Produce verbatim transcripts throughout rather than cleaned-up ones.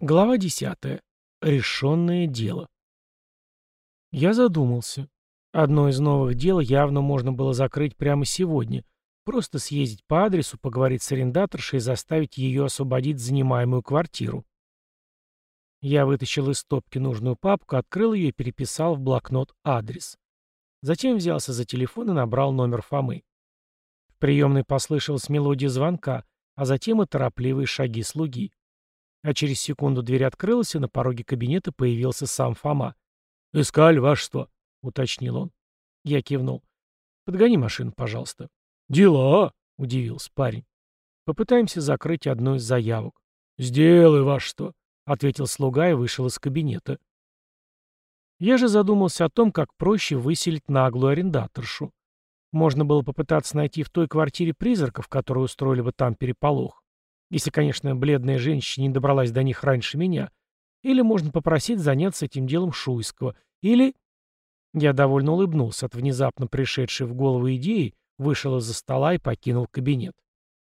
Глава десятая. Решенное дело. Я задумался. Одно из новых дел явно можно было закрыть прямо сегодня. Просто съездить по адресу, поговорить с арендаторшей и заставить ее освободить занимаемую квартиру. Я вытащил из стопки нужную папку, открыл ее и переписал в блокнот адрес. Затем взялся за телефон и набрал номер Фомы. В приемной послышалась мелодия звонка, а затем и торопливые шаги слуги. А через секунду дверь открылась, и на пороге кабинета появился сам Фома. «Искали, вашество», — уточнил он. Я кивнул. «Подгони машину, пожалуйста». «Дела?» — удивился парень. «Попытаемся закрыть одну из заявок». «Сделай, вашество», — ответил слуга и вышел из кабинета. Я же задумался о том, как проще выселить наглую арендаторшу. Можно было попытаться найти в той квартире призраков, которые устроили бы там переполох. Если, конечно, бледная женщина не добралась до них раньше меня. Или можно попросить заняться этим делом Шуйского. Или... Я довольно улыбнулся от внезапно пришедшей в голову идеи, вышел из-за стола и покинул кабинет.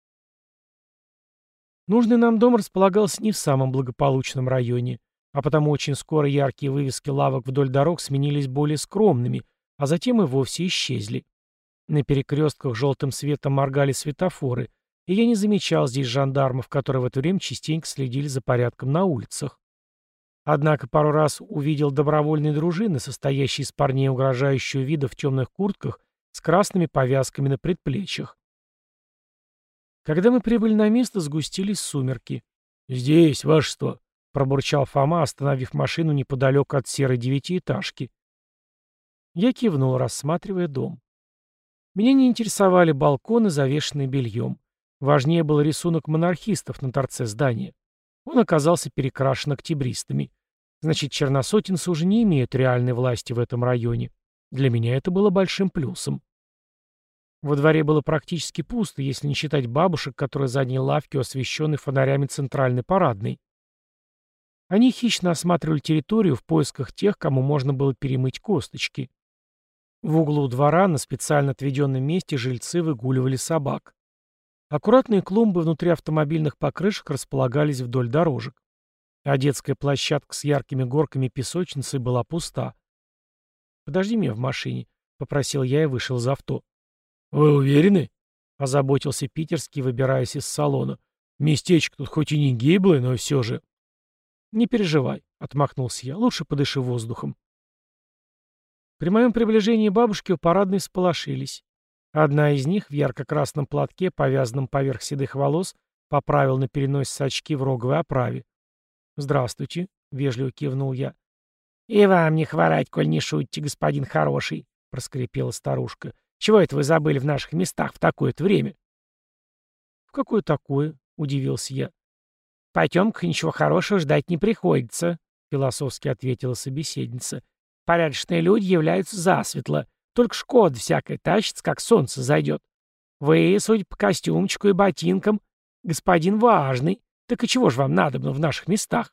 Нужный нам дом располагался не в самом благополучном районе, а потому очень скоро яркие вывески лавок вдоль дорог сменились более скромными, а затем и вовсе исчезли. На перекрестках желтым светом моргали светофоры, и я не замечал здесь жандармов, которые в это время частенько следили за порядком на улицах. Однако пару раз увидел добровольные дружины, состоящие из парней угрожающего вида в темных куртках с красными повязками на предплечьях. Когда мы прибыли на место, сгустились сумерки. «Здесь, вашество», — пробурчал Фома, остановив машину неподалеку от серой девятиэтажки. Я кивнул, рассматривая дом. Меня не интересовали балконы, завешенные бельем. Важнее был рисунок монархистов на торце здания. Он оказался перекрашен октябристами. Значит, черносотенцы уже не имеют реальной власти в этом районе. Для меня это было большим плюсом. Во дворе было практически пусто, если не считать бабушек, которые заняли лавки, освещенные фонарями центральной парадной. Они хищно осматривали территорию в поисках тех, кому можно было перемыть косточки. В углу двора на специально отведенном месте жильцы выгуливали собак. Аккуратные клумбы внутри автомобильных покрышек располагались вдоль дорожек. А детская площадка с яркими горками песочницы была пуста. «Подожди меня в машине», — попросил я и вышел из авто. «Вы уверены?» — озаботился питерский, выбираясь из салона. «Местечко тут хоть и не гиблое, но все же...» «Не переживай», — отмахнулся я, — «лучше подыши воздухом». При моем приближении бабушки у парадной всполошились. Одна из них в ярко-красном платке, повязанном поверх седых волос, поправил на переносице очки в роговой оправе. «Здравствуйте», — вежливо кивнул я. «И вам не хворать, коль не шутите, господин хороший», — проскрипела старушка. «Чего это вы забыли в наших местах в такое-то время?» «В какое такое?» — удивился я. «В потемках ничего хорошего ждать не приходится», — философски ответила собеседница. «Порядочные люди являются засветло. Только шкода всякая тащится, как солнце зайдет. Вы, судя по костюмчику и ботинкам, господин важный. Так и чего же вам надобно в наших местах?»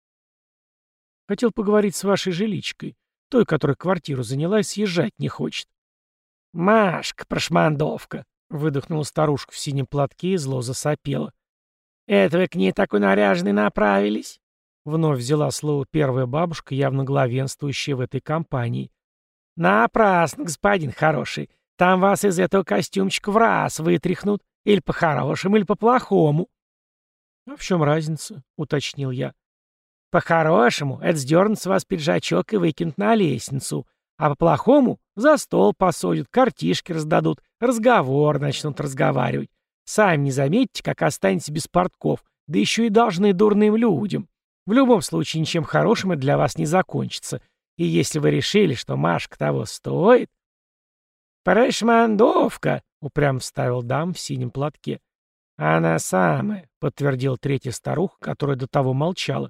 «Хотел поговорить с вашей жиличкой, той, которая квартиру заняла и съезжать не хочет». «Машка, прошмандовка», — выдохнула старушка в синем платке и зло засопела. «Это вы к ней такой наряженной направились?» Вновь взяла слово первая бабушка, явно главенствующая в этой компании. «Напрасно, господин хороший. Там вас из этого костюмчика в раз вытряхнут. Или по-хорошему, или по-плохому». «А в чем разница?» — уточнил я. «По-хорошему, это сдернут с вас пиджачок и выкинут на лестницу. А по-плохому за стол посадят, картишки раздадут, разговор начнут разговаривать. Сами не заметите, как останетесь без портков, да еще и должны дурным людям. В любом случае, ничем хорошим это для вас не закончится. И если вы решили, что Машка того стоит...» «Прошмандовка», — упрямо вставил дам в синем платке. «Она самая», — подтвердил третья старуха, которая до того молчала.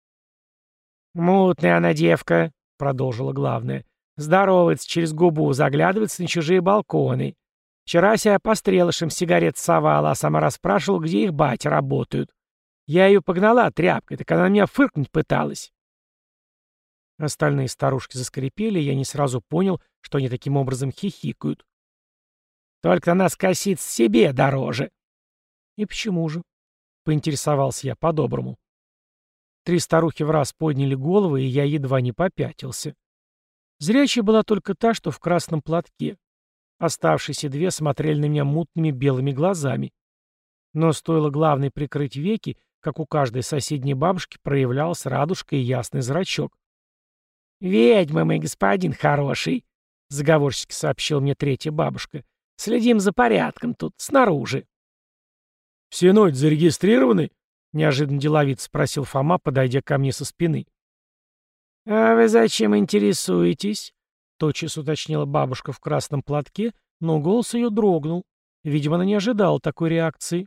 «Мутная она девка», — продолжила главная. «Здоровается через губу, заглядывается на чужие балконы. Вчера себя по стрелышам сигарет совала, а сама расспрашивала, где их бати работают. Я ее погнала тряпкой, так она меня фыркнуть пыталась». Остальные старушки заскрипели, и я не сразу понял, что они таким образом хихикают. «Только она скосится себе дороже». «И почему же?» — поинтересовался я по-доброму. Три старухи в раз подняли головы, и я едва не попятился. Зрячей была только та, что в красном платке. Оставшиеся две смотрели на меня мутными белыми глазами. Но стоило главной прикрыть веки, как у каждой соседней бабушки проявлялась радужка и ясный зрачок. «Ведьма мы, господин хороший», — заговорщики сообщил мне третья бабушка. «Следим за порядком тут, снаружи». «Все ночь зарегистрированы?» — неожиданно деловито спросил Фома, подойдя ко мне со спины. «А вы зачем интересуетесь?» — тотчас уточнила бабушка в красном платке, но голос ее дрогнул. Видимо, она не ожидала такой реакции.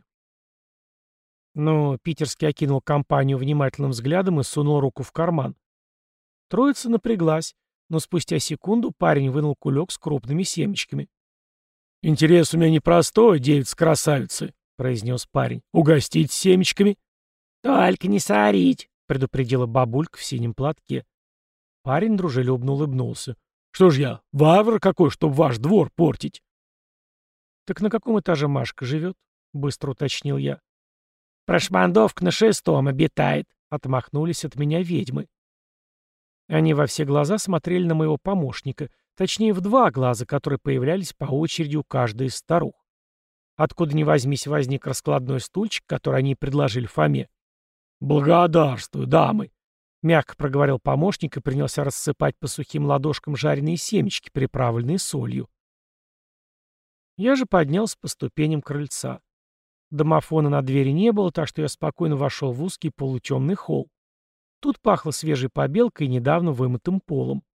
Но Питерский окинул компанию внимательным взглядом и сунул руку в карман. Троица напряглась, но спустя секунду парень вынул кулек с крупными семечками. «Интерес у меня непростой, девица-красавицы», — произнес парень. «Угостить семечками?» «Только не сорить», — предупредила бабулька в синем платке. Парень дружелюбно улыбнулся. «Что ж я, варвар какой, чтоб ваш двор портить?» «Так на каком этаже Машка живет?» — быстро уточнил я. «Прошмандовка на шестом обитает», — отмахнулись от меня ведьмы. Они во все глаза смотрели на моего помощника, точнее в два глаза, которые появлялись по очереди у каждой из старух. Откуда ни возьмись возник раскладной стульчик, который они предложили Фоме. «Благодарствую, дамы», — мягко проговорил помощник и принялся рассыпать по сухим ладошкам жареные семечки, приправленные солью. Я же поднялся по ступеням крыльца. Домофона на двери не было, так что я спокойно вошел в узкий полутемный холл. Тут пахло свежей побелкой и недавно вымытым полом.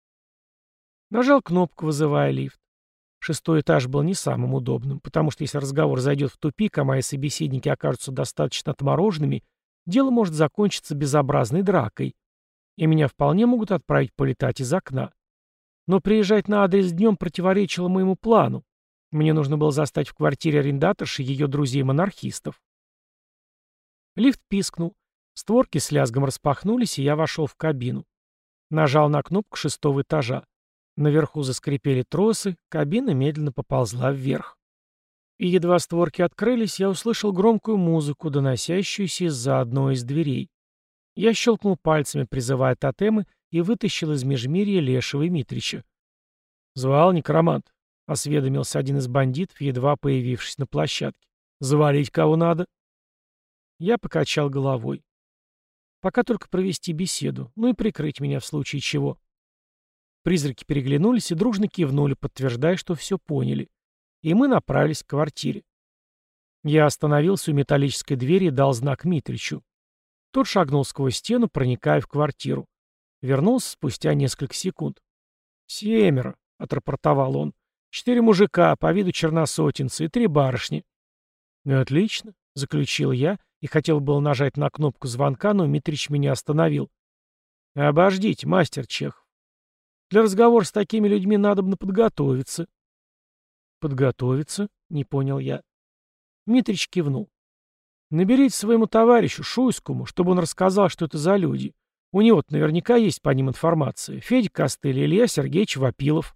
Нажал кнопку, вызывая лифт. Шестой этаж был не самым удобным, потому что если разговор зайдет в тупик, а мои собеседники окажутся достаточно отмороженными, дело может закончиться безобразной дракой, и меня вполне могут отправить полетать из окна. Но приезжать на адрес днем противоречило моему плану. Мне нужно было застать в квартире арендаторши ее друзей-монархистов. Лифт пискнул. Створки с лязгом распахнулись, и я вошел в кабину. Нажал на кнопку шестого этажа. Наверху заскрипели тросы, кабина медленно поползла вверх. И едва створки открылись, я услышал громкую музыку, доносящуюся из-за одной из дверей. Я щелкнул пальцами, призывая тотемы, и вытащил из межмирья Лешего и Митрича. «Звал некромант», — осведомился один из бандитов, едва появившись на площадке. «Завалить кого надо?» Я покачал головой. Пока только провести беседу, ну и прикрыть меня в случае чего. Призраки переглянулись и дружно кивнули, подтверждая, что все поняли. И мы направились к квартире. Я остановился у металлической двери и дал знак Митричу. Тот шагнул сквозь стену, проникая в квартиру. Вернулся спустя несколько секунд. «Семеро», — отрапортовал он. «Четыре мужика, по виду черносотенцы, и три барышни». «Отлично», — заключил я, и хотел было нажать на кнопку звонка, но Митрич меня остановил. «Обождите, мастер Чехов. Для разговора с такими людьми надобно подготовиться». «Подготовиться?» — не понял я. Митрич кивнул. «Наберите своему товарищу, Шуйскому, чтобы он рассказал, что это за люди. У него-то наверняка есть по ним информация. Федя Костыль, Илья Сергеевич Вапилов».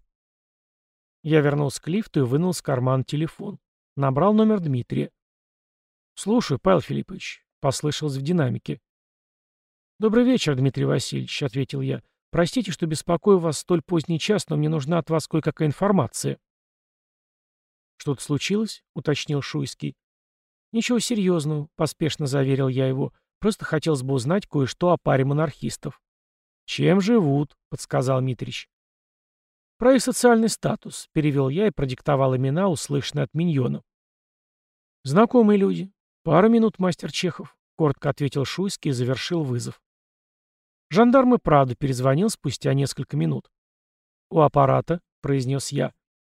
Я вернулся к лифту и вынул из кармана телефон. Набрал номер Дмитрия. «Слушаю, Павел Филиппович», — послышалось в динамике. «Добрый вечер, Дмитрий Васильевич», — ответил я. «Простите, что беспокою вас в столь поздний час, но мне нужна от вас кое-какая информация». «Что-то случилось?» — уточнил Шуйский. «Ничего серьезного», — поспешно заверил я его. «Просто хотелось бы узнать кое-что о паре монархистов». «Чем живут?» — подсказал Митрич. «Про их социальный статус», — перевел я и продиктовал имена, услышанные от миньона. «Знакомые люди. Пару минут, мастер Чехов», — коротко ответил Шуйский и завершил вызов. Жандарм и правда перезвонил спустя несколько минут. «У аппарата», — произнес я.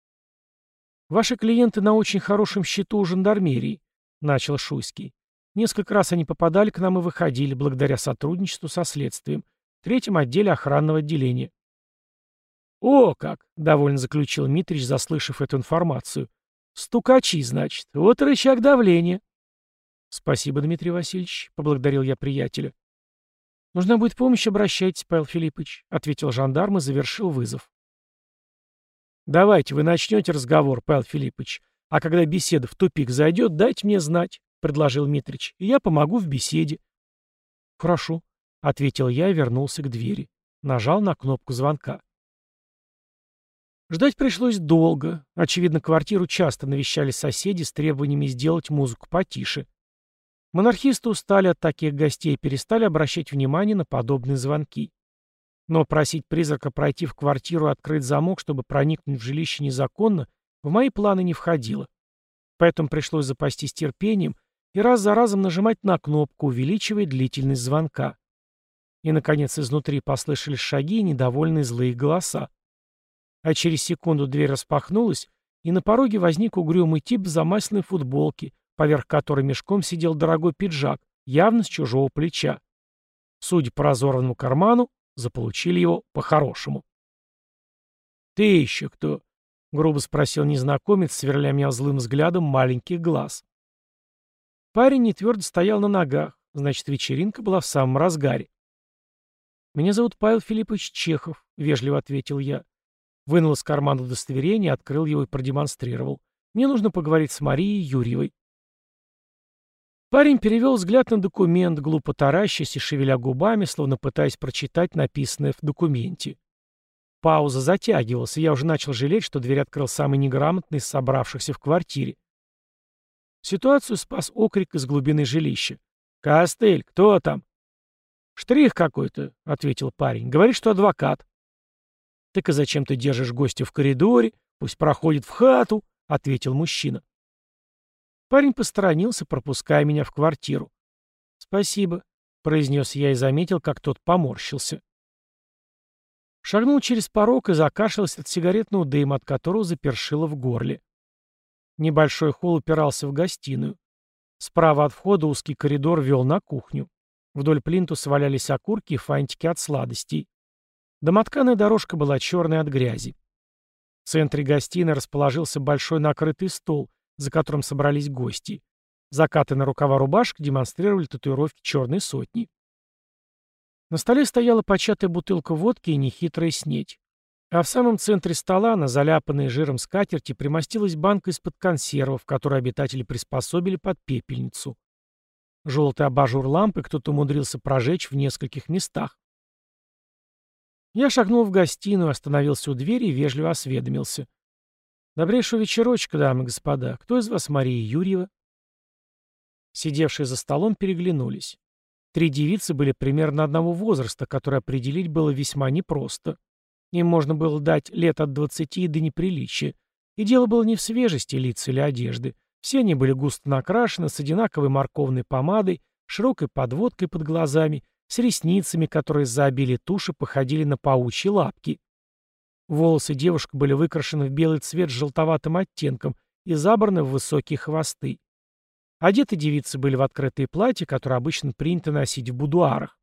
«Ваши клиенты на очень хорошем счету у жандармерии», — начал Шуйский. «Несколько раз они попадали к нам и выходили, благодаря сотрудничеству со следствием, в третьем отделе охранного отделения». «О, как!» — довольно заключил Митрич, заслышав эту информацию. «Стукачи, значит. Вот рычаг давления». «Спасибо, Дмитрий Васильевич», — поблагодарил я приятеля. «Нужна будет помощь, обращайтесь, Павел Филиппович», — ответил жандарм и завершил вызов. «Давайте, вы начнете разговор, Павел Филиппович, а когда беседа в тупик зайдет, дайте мне знать», — предложил Митрич, — «и я помогу в беседе». «Хорошо», — ответил я и вернулся к двери. Нажал на кнопку звонка. Ждать пришлось долго. Очевидно, квартиру часто навещали соседи с требованиями сделать музыку потише. Монархисты устали от таких гостей и перестали обращать внимание на подобные звонки. Но просить призрака пройти в квартиру и открыть замок, чтобы проникнуть в жилище незаконно, в мои планы не входило. Поэтому пришлось запастись терпением и раз за разом нажимать на кнопку, увеличивая длительность звонка. И, наконец, изнутри послышались шаги и недовольные злые голоса. А через секунду дверь распахнулась, и на пороге возник угрюмый тип в замасленной футболке, поверх которой мешком сидел дорогой пиджак, явно с чужого плеча. Судя по разорванному карману, заполучили его по-хорошему. «Ты еще кто?» — грубо спросил незнакомец, сверля меня злым взглядом маленьких глаз. Парень нетвердо стоял на ногах, значит, вечеринка была в самом разгаре. «Меня зовут Павел Филиппович Чехов», — вежливо ответил я. Вынул из кармана удостоверение, открыл его и продемонстрировал. «Мне нужно поговорить с Марией Юрьевой». Парень перевел взгляд на документ, глупо таращась и шевеля губами, словно пытаясь прочитать написанное в документе. Пауза затягивалась, и я уже начал жалеть, что дверь открыл самый неграмотный из собравшихся в квартире. Ситуацию спас окрик из глубины жилища. «Костыль, кто там?» «Штрих какой-то», — ответил парень. «Говорит, что адвокат». «Так и зачем ты держишь гостя в коридоре? Пусть проходит в хату», — ответил мужчина. Парень посторонился, пропуская меня в квартиру. «Спасибо», — произнес я и заметил, как тот поморщился. Шагнул через порог и закашлялся от сигаретного дыма, от которого запершило в горле. Небольшой холл упирался в гостиную. Справа от входа узкий коридор вел на кухню. Вдоль плинтуса валялись окурки и фантики от сладостей. Домотканая дорожка была черной от грязи. В центре гостиной расположился большой накрытый стол, за которым собрались гости. Закаты на рукава рубашек демонстрировали татуировки черной сотни. На столе стояла початая бутылка водки и нехитрая снеть. А в самом центре стола, на заляпанной жиром скатерти, примостилась банка из-под консервов, которую обитатели приспособили под пепельницу. Желтый абажур лампы кто-то умудрился прожечь в нескольких местах. Я шагнул в гостиную, остановился у двери и вежливо осведомился. «Добрейшего вечерочка, дамы и господа. Кто из вас Мария Юрьева?» Сидевшие за столом переглянулись. Три девицы были примерно одного возраста, который определить было весьма непросто. Им можно было дать лет от двадцати до неприличия. И дело было не в свежести лиц или одежды. Все они были густо накрашены, с одинаковой морковной помадой, широкой подводкой под глазами, с ресницами, которые из-за обилия туши походили на паучьи лапки. Волосы девушек были выкрашены в белый цвет с желтоватым оттенком и забраны в высокие хвосты. Одеты девицы были в открытые платья, которые обычно принято носить в будуарах.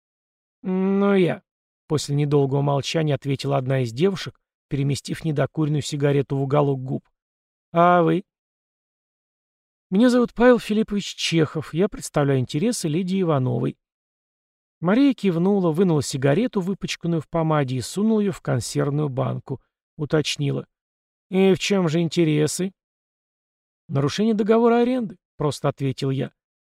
«Ну я», — после недолгого молчания ответила одна из девушек, переместив недокуренную сигарету в уголок губ. «А вы?» «Меня зовут Павел Филиппович Чехов, я представляю интересы Лидии Ивановой». Мария кивнула, вынула сигарету, выпачканную в помаде, и сунула ее в консервную банку. Уточнила. «И в чем же интересы?» «Нарушение договора аренды», — просто ответил я.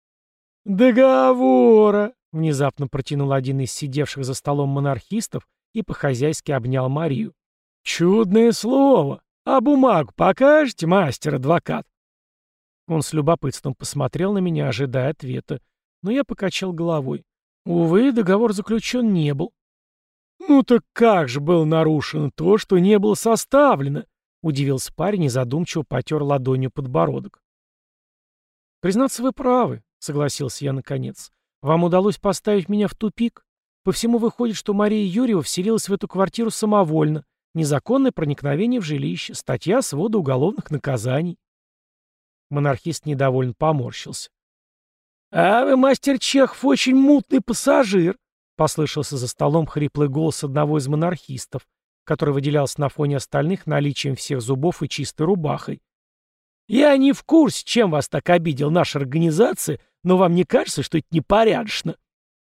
«Договора!» — внезапно протянул один из сидевших за столом монархистов и по-хозяйски обнял Марию. «Чудное слово! А бумагу покажете, мастер-адвокат?» Он с любопытством посмотрел на меня, ожидая ответа, но я покачал головой. Увы, договор заключен не был. «Ну так как же было нарушено то, что не было составлено?» — удивился парень и задумчиво потер ладонью подбородок. «Признаться, вы правы», — согласился я наконец. «Вам удалось поставить меня в тупик. По всему выходит, что Мария Юрьева вселилась в эту квартиру самовольно. Незаконное проникновение в жилище. Статья свода уголовных наказаний». Монархист недовольно поморщился. «А вы, мастер Чехов, очень мутный пассажир», — послышался за столом хриплый голос одного из монархистов, который выделялся на фоне остальных наличием всех зубов и чистой рубахой. «Я не в курсе, чем вас так обидел наша организация, но вам не кажется, что это непорядочно?»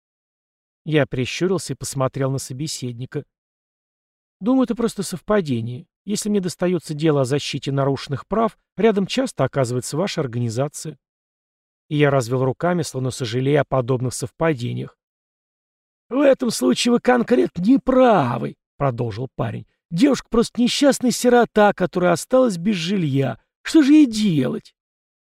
Я прищурился и посмотрел на собеседника. «Думаю, это просто совпадение. Если мне достается дело о защите нарушенных прав, рядом часто оказывается ваша организация». И я развел руками, словно сожалея о подобных совпадениях. «В этом случае вы конкретно не правы», — продолжил парень. «Девушка просто несчастная сирота, которая осталась без жилья. Что же ей делать?»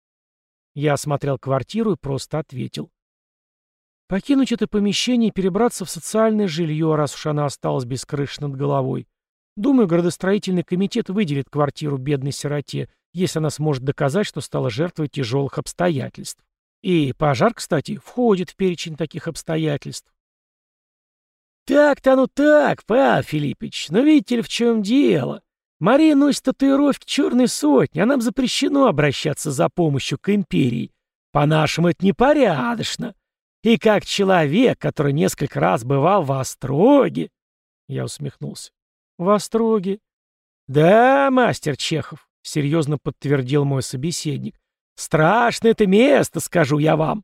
Я осмотрел квартиру и просто ответил. «Покинуть это помещение и перебраться в социальное жилье, раз уж она осталась без крыши над головой. Думаю, градостроительный комитет выделит квартиру бедной сироте, если она сможет доказать, что стала жертвой тяжелых обстоятельств. И пожар, кстати, входит в перечень таких обстоятельств». «Так-то оно так, Павел Филиппович, но видите ли, в чем дело? Мария носит татуировки черной сотни, а нам запрещено обращаться за помощью к империи. По-нашему, это непорядочно. И как человек, который несколько раз бывал в Остроге...» Я усмехнулся. «В Остроге?» «Да, мастер Чехов», — серьезно подтвердил мой собеседник. «Страшное это место, скажу я вам».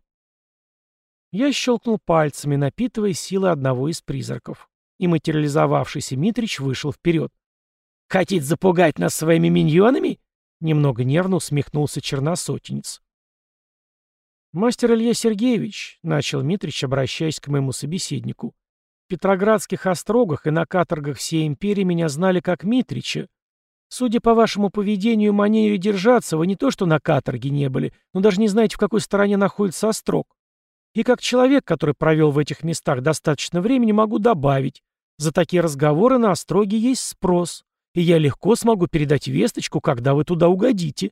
Я щелкнул пальцами, напитывая силы одного из призраков. И материализовавшийся Митрич вышел вперед. «Хотите запугать нас своими миньонами?» Немного нервно усмехнулся черносотенец. «Мастер Илья Сергеевич», — начал Митрич, обращаясь к моему собеседнику, — «в Петроградских острогах и на каторгах всей империи меня знали как Митрича. Судя по вашему поведению и манере держаться, вы не то что на каторге не были, но даже не знаете, в какой стороне находится острог. И как человек, который провел в этих местах достаточно времени, могу добавить, за такие разговоры на остроге есть спрос, и я легко смогу передать весточку, когда вы туда угодите».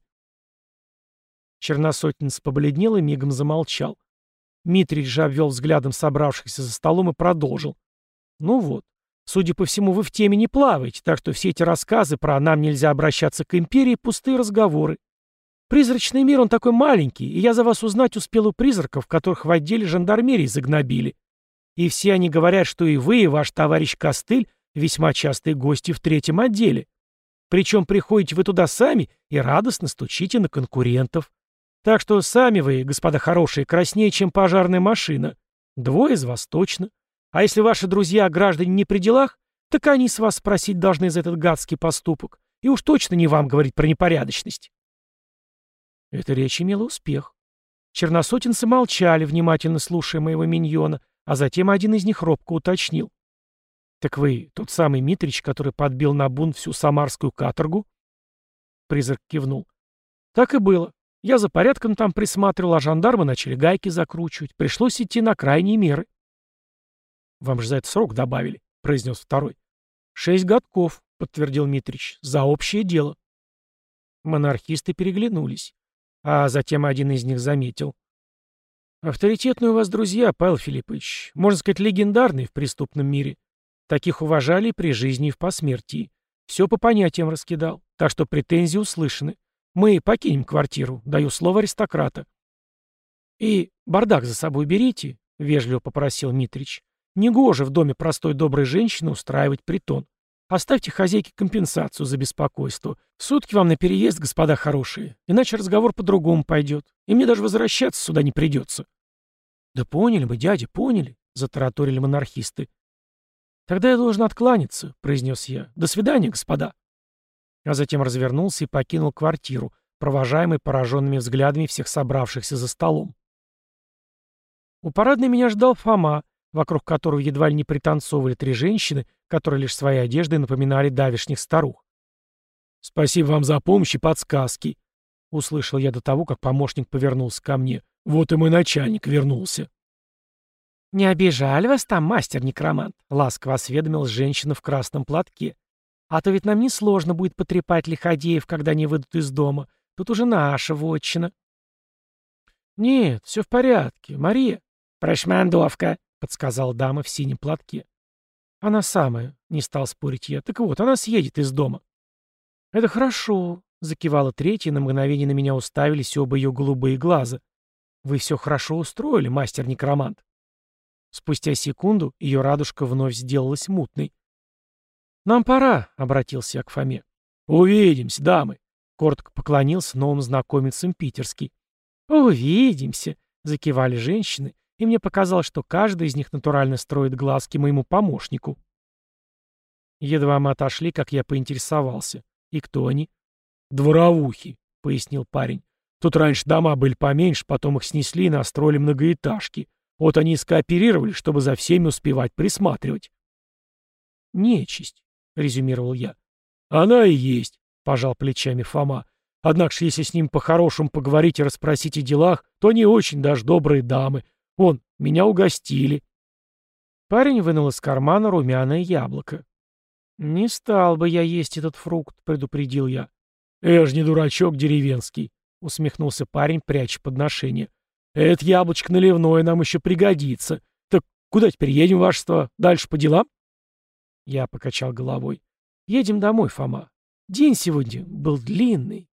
Черносотенец побледнел и мигом замолчал. Митрич же обвел взглядом собравшихся за столом и продолжил. «Ну вот, судя по всему, вы в теме не плаваете, так что все эти рассказы про «нам нельзя обращаться к империи» — пустые разговоры. Призрачный мир, он такой маленький, и я за вас узнать успел у призраков, которых в отделе жандармерии загнобили. И все они говорят, что и вы, и ваш товарищ Костыль весьма частые гости в третьем отделе. Причем приходите вы туда сами и радостно стучите на конкурентов. Так что сами вы, господа хорошие, краснее, чем пожарная машина. Двое из вас точно. А если ваши друзья-граждане не при делах, так они с вас спросить должны за этот гадский поступок. И уж точно не вам говорить про непорядочность». Эта речь имела успех. Черносотенцы молчали, внимательно слушая моего миньона, а затем один из них робко уточнил. «Так вы тот самый Митрич, который подбил на бунт всю самарскую каторгу?» Призрак кивнул. «Так и было. Я за порядком там присматривал, а жандармы начали гайки закручивать. Пришлось идти на крайние меры». «Вам же за это срок добавили», — произнес второй. «Шесть годков», — подтвердил Митрич, — «за общее дело». Монархисты переглянулись. А затем один из них заметил. «Авторитетные у вас друзья, Павел Филиппович. Можно сказать, легендарные в преступном мире. Таких уважали и при жизни, и в посмертии. Все по понятиям раскидал. Так что претензии услышаны. Мы покинем квартиру. Даю слово аристократа». «И бардак за собой берите», — вежливо попросил Митрич. «Негоже в доме простой доброй женщины устраивать притон. Оставьте хозяйке компенсацию за беспокойство. Сутки вам на переезд, господа хорошие. Иначе разговор по-другому пойдет. И мне даже возвращаться сюда не придется». «Да поняли мы, дядя, поняли», — затараторили монархисты. «Тогда я должен откланяться», — произнес я. «До свидания, господа». А затем развернулся и покинул квартиру, провожаемый пораженными взглядами всех собравшихся за столом. У парадной меня ждал Фома, вокруг которого едва ли не пританцовывали три женщины, которые лишь своей одеждой напоминали давешних старух. «Спасибо вам за помощь и подсказки», — услышал я до того, как помощник повернулся ко мне. «Вот и мой начальник вернулся». «Не обижали вас там, мастер-некромант?» — ласково осведомилась женщина в красном платке. «А то ведь нам несложно будет потрепать лиходеев, когда они выйдут из дома. Тут уже наша вотчина». «Нет, все в порядке. Мария». «Прошмандовка», — подсказала дама в синем платке. «Она самая», — не стал спорить я. «Так вот, она съедет из дома». «Это хорошо», — закивала третья, и на мгновение на меня уставились оба ее голубые глаза. «Вы все хорошо устроили, мастер-некромант». Спустя секунду ее радужка вновь сделалась мутной. «Нам пора», — обратился я к Фоме. «Увидимся, дамы», — коротко поклонился новым знакомицам питерский. «Увидимся», — закивали женщины, и мне показалось, что каждый из них натурально строит глазки моему помощнику. Едва мы отошли, как я поинтересовался. «И кто они?» «Дворовухи», — пояснил парень. «Тут раньше дома были поменьше, потом их снесли и настроили многоэтажки. Вот они и скооперировали, чтобы за всеми успевать присматривать. «Нечисть», — резюмировал я. «Она и есть», — пожал плечами Фома. «Однако ж, если с ним по-хорошему поговорить и расспросить о делах, то они очень даже добрые дамы. Вон, меня угостили». Парень вынул из кармана румяное яблоко. «Не стал бы я есть этот фрукт», — предупредил я. «Я ж не дурачок деревенский», — усмехнулся парень, пряча подношение. «Это яблочко наливное нам еще пригодится. Так куда теперь едем, вашество? Дальше по делам?» Я покачал головой. «Едем домой, Фома. День сегодня был длинный».